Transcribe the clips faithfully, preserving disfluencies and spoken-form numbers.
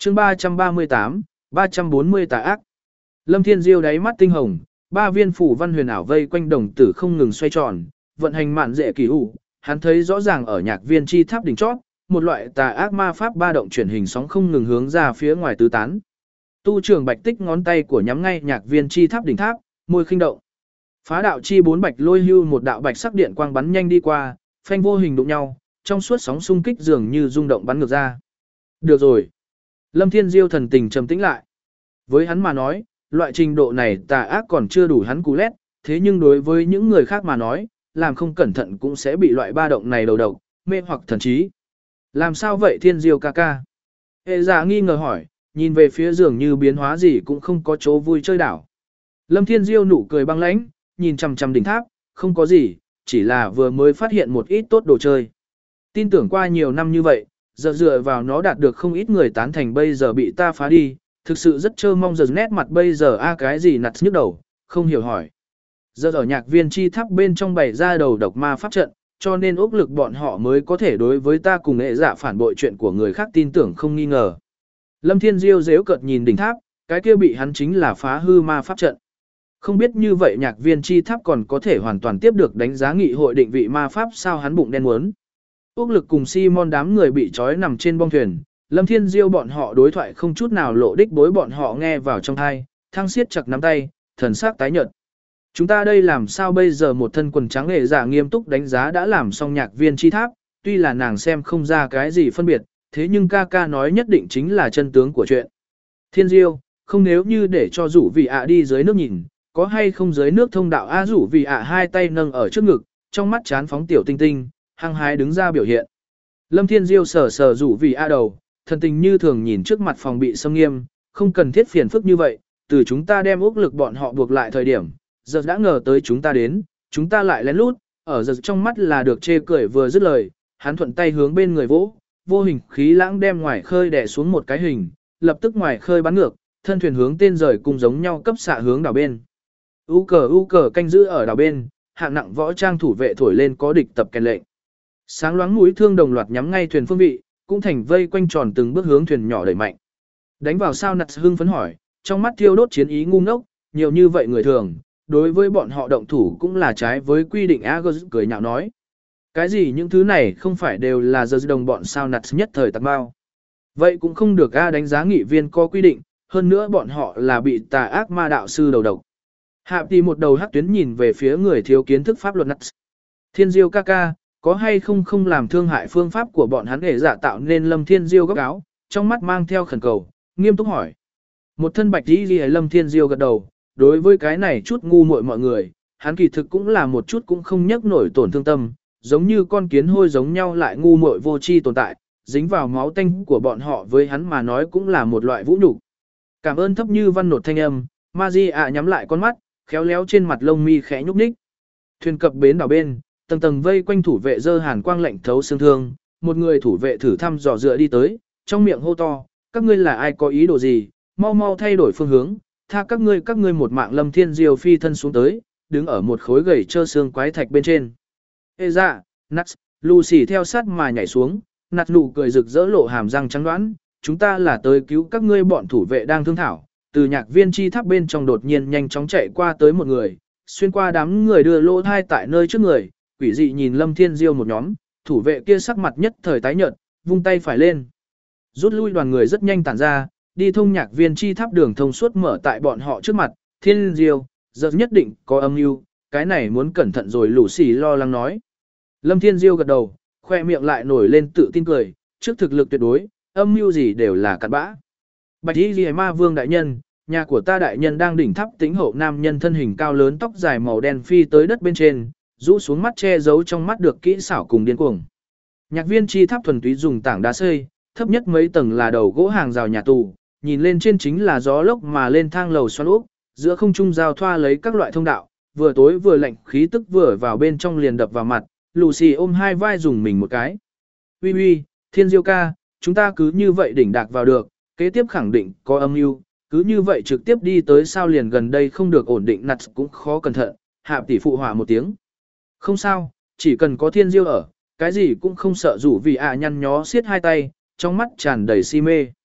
chương ba trăm ba mươi tám, ba trăm bốn mươi tà ác. Lâm Thiên Diêu đáy mắt tinh hồng, ba viên phủ văn huyền ảo vây quanh đồng tử không ngừng xoay tròn, vận hành mạn dễ kỳ hủ, hắn thấy rõ ràng ở nhạc viên chi tháp đỉnh chót, một loại tà ác ma pháp ba động chuyển hình sóng không ngừng hướng ra phía ngoài tứ tán. Tu trưởng Bạch Tích ngón tay của nhắm ngay nhạc viên chi tháp đỉnh tháp, môi khinh động. Phá đạo chi bốn bạch lôi hưu một đạo bạch sắc điện quang bắn nhanh đi qua, phanh vô hình đụng nhau, trong suốt sóng xung kích dường như rung động bắn ngược ra. Được rồi. Lâm Thiên Diêu thần tình trầm tĩnh lại. Với hắn mà nói, loại trình độ này tà ác còn chưa đủ hắn cú lét, thế nhưng đối với những người khác mà nói, làm không cẩn thận cũng sẽ bị loại ba động này đầu độc, mê hoặc thần trí. Làm sao vậy Thiên Diêu ca ca? Hệ giả nghi ngờ hỏi, nhìn về phía dường như biến hóa gì cũng không có chỗ vui chơi đảo. Lâm Thiên Diêu nụ cười băng lãnh, nhìn chằm chằm đỉnh tháp, không có gì, chỉ là vừa mới phát hiện một ít tốt đồ chơi. Tin tưởng qua nhiều năm như vậy, giờ dựa vào nó đạt được không ít người tán thành bây giờ bị ta phá đi, thực sự rất trơ mong giờ nét mặt bây giờ a cái gì nặt nhức đầu, không hiểu hỏi. Giờ ở nhạc viên chi tháp bên trong bày ra đầu độc ma pháp trận, cho nên ốc lực bọn họ mới có thể đối với ta cùng hệ dạ phản bội chuyện của người khác tin tưởng không nghi ngờ. Lâm Thiên Diêu dễu cợt nhìn đỉnh tháp, cái kia bị hắn chính là phá hư ma pháp trận. Không biết như vậy nhạc viên chi tháp còn có thể hoàn toàn tiếp được đánh giá nghị hội định vị ma pháp sao hắn bụng đen muốn. Úc lực cùng Simon đám người bị trói nằm trên bong thuyền, Lâm Thiên Diêu bọn họ đối thoại không chút nào lộ đích bối bọn họ nghe vào trong tai, thăng siết chặt nắm tay, thần sắc tái nhợt. Chúng ta đây làm sao bây giờ một thân quần trắng hệ giả nghiêm túc đánh giá đã làm xong nhạc viên chi tháp, tuy là nàng xem không ra cái gì phân biệt, thế nhưng ca ca nói nhất định chính là chân tướng của chuyện. Thiên Diêu, không nếu như để cho rủ vị ạ đi dưới nước nhìn, có hay không dưới nước thông đạo a rủ vị ạ hai tay nâng ở trước ngực, trong mắt chán phóng tiểu tinh tinh, hăng hái đứng ra biểu hiện. Lâm Thiên Diêu sờ sờ rủ vị ạ đầu, thần tình như thường nhìn trước mặt phòng bị xâm nghiêm, không cần thiết phiền phức như vậy, từ chúng ta đem úc lực bọn họ buộc lại thời điểm, giờ đã ngờ tới chúng ta đến, chúng ta lại lén lút, ở giờ trong mắt là được chê cười vừa dứt lời, hắn thuận tay hướng bên người vỗ, vô hình khí lãng đem ngoài khơi đè xuống một cái hình, lập tức ngoài khơi bắn ngược, thân thuyền hướng tên rời cùng giống nhau cấp xạ hướng đảo bên. U cờ u cờ canh giữ ở đảo bên, hạng nặng võ trang thủ vệ thổi lên có địch tập kèn lệnh. Sáng loáng mũi thương đồng loạt nhắm ngay thuyền phương vị, cũng thành vây quanh tròn từng bước hướng thuyền nhỏ đẩy mạnh. Đánh vào sao nặt hưng phấn hỏi, trong mắt thiêu đốt chiến ý ngu ngốc, nhiều như vậy người thường, đối với bọn họ động thủ cũng là trái với quy định Agos cười nhạo nói. Cái gì những thứ này không phải đều là giờ đồng bọn sao nặt nhất thời tạc bao. Vậy cũng không được A đánh giá nghị viên có quy định, hơn nữa bọn họ là bị tà ác ma đạo sư đầu độc. Hạ tỷ một đầu hắc tuyến nhìn về phía người thiếu kiến thức pháp luật nặt. Thiên Diêu ca ca, có hay không không làm thương hại phương pháp của bọn hắn để giả tạo nên Lâm Thiên Diêu góc áo, trong mắt mang theo khẩn cầu, nghiêm túc hỏi. Một thân bạch đi ghi Lâm Thiên Diêu gật đầu, đối với cái này chút ngu muội mọi người, hắn kỳ thực cũng là một chút cũng không nhắc nổi tổn thương tâm, giống như con kiến hôi giống nhau lại ngu muội vô tri tồn tại, dính vào máu tanh của bọn họ với hắn mà nói cũng là một loại vũ nhục. Cảm ơn thấp như văn nột thanh âm, Magia nhắm lại con mắt, khéo léo trên mặt lông mi khẽ nhúc nhích. Thuyền cập bến đảo bên, tầng tầng vây quanh thủ vệ dơ hàn quang lạnh thấu xương thương, một người thủ vệ thử thăm dò dựa đi tới, trong miệng hô to, các ngươi là ai có ý đồ gì, mau mau thay đổi phương hướng, tha các ngươi các ngươi một mạng. Lâm Thiên Diêu phi thân xuống tới, đứng ở một khối gầy trơ xương quái thạch bên trên. Ê dạ, Nats, Lucy theo sát mà nhảy xuống, Nats nụ cười rực rỡ lộ hàm răng trắng đoán, chúng ta là tới cứu các ngươi. Bọn thủ vệ đang thương thảo, từ nhạc viên chi tháp bên trong đột nhiên nhanh chóng chạy qua tới một người, xuyên qua đám người đưa lỗ thai tại nơi trước người, quỷ dị nhìn Lâm Thiên Diêu một nhóm, thủ vệ kia sắc mặt nhất thời tái nhợt, vung tay phải lên. Rút lui đoàn người rất nhanh tản ra, đi thông nhạc viên chi tháp đường thông suốt mở tại bọn họ trước mặt. Thiên Diêu, giờ nhất định có âm mưu, cái này muốn cẩn thận rồi. Lũ xỉ lo lắng nói. Lâm Thiên Diêu gật đầu, khoe miệng lại nổi lên tự tin cười, trước thực lực tuyệt đối, âm mưu gì đều là cặn bã. Bạch Y Liễu Ma Vương đại nhân, nhà của ta đại nhân đang đỉnh tháp tĩnh hậu nam nhân thân hình cao lớn tóc dài màu đen phi tới đất bên trên, rũ xuống mắt che giấu trong mắt được kỹ xảo cùng điên cuồng. Nhạc viên chi tháp thuần túy dùng tảng đá xây, thấp nhất mấy tầng là đầu gỗ hàng rào nhà tù, nhìn lên trên chính là gió lốc mà lên thang lầu xoắn ốc, giữa không trung giao thoa lấy các loại thông đạo, vừa tối vừa lạnh khí tức vừa vào bên trong liền đập vào mặt. Lucy ôm hai vai dùng mình một cái. Uy uy, Thiên Diêu ca, chúng ta cứ như vậy đỉnh đạc vào được, kế tiếp khẳng định có âm mưu, cứ như vậy trực tiếp đi tới sao liền gần đây không được ổn định nặt cũng khó cẩn thận. Hạ tỷ phụ hỏa một tiếng. Không sao, chỉ cần có Thiên Diêu ở, cái gì cũng không sợ. Rủ vì ạ nhăn nhó xiết hai tay, trong mắt tràn đầy si mê.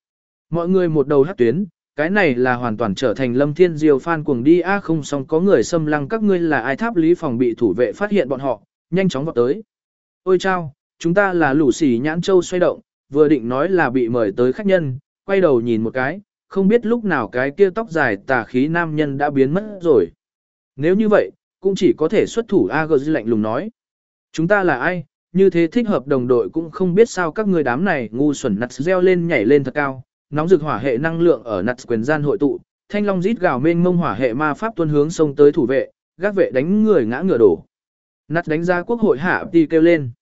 Mọi người một đầu hắc tuyến, cái này là hoàn toàn trở thành Lâm Thiên Diêu fan cuồng đi a không xong có người xâm lăng các ngươi là ai tháp lý phòng bị thủ vệ phát hiện bọn họ, nhanh chóng vào tới. Ôi chao, chúng ta là lũ xỉ nhãn châu xoay động, vừa định nói là bị mời tới khách nhân, quay đầu nhìn một cái, không biết lúc nào cái kia tóc dài tà khí nam nhân đã biến mất rồi. Nếu như vậy, cũng chỉ có thể xuất thủ a gờ lạnh lùng nói. Chúng ta là ai, như thế thích hợp đồng đội cũng không biết sao các người đám này ngu xuẩn nặt reo lên nhảy lên thật cao, nóng rực hỏa hệ năng lượng ở nặt quyền gian hội tụ, thanh long rít gào mênh mông hỏa hệ ma pháp tuân hướng xông tới thủ vệ, gác vệ đánh người ngã ngựa đổ. Nặt đánh ra quốc hội hạ đi kêu lên.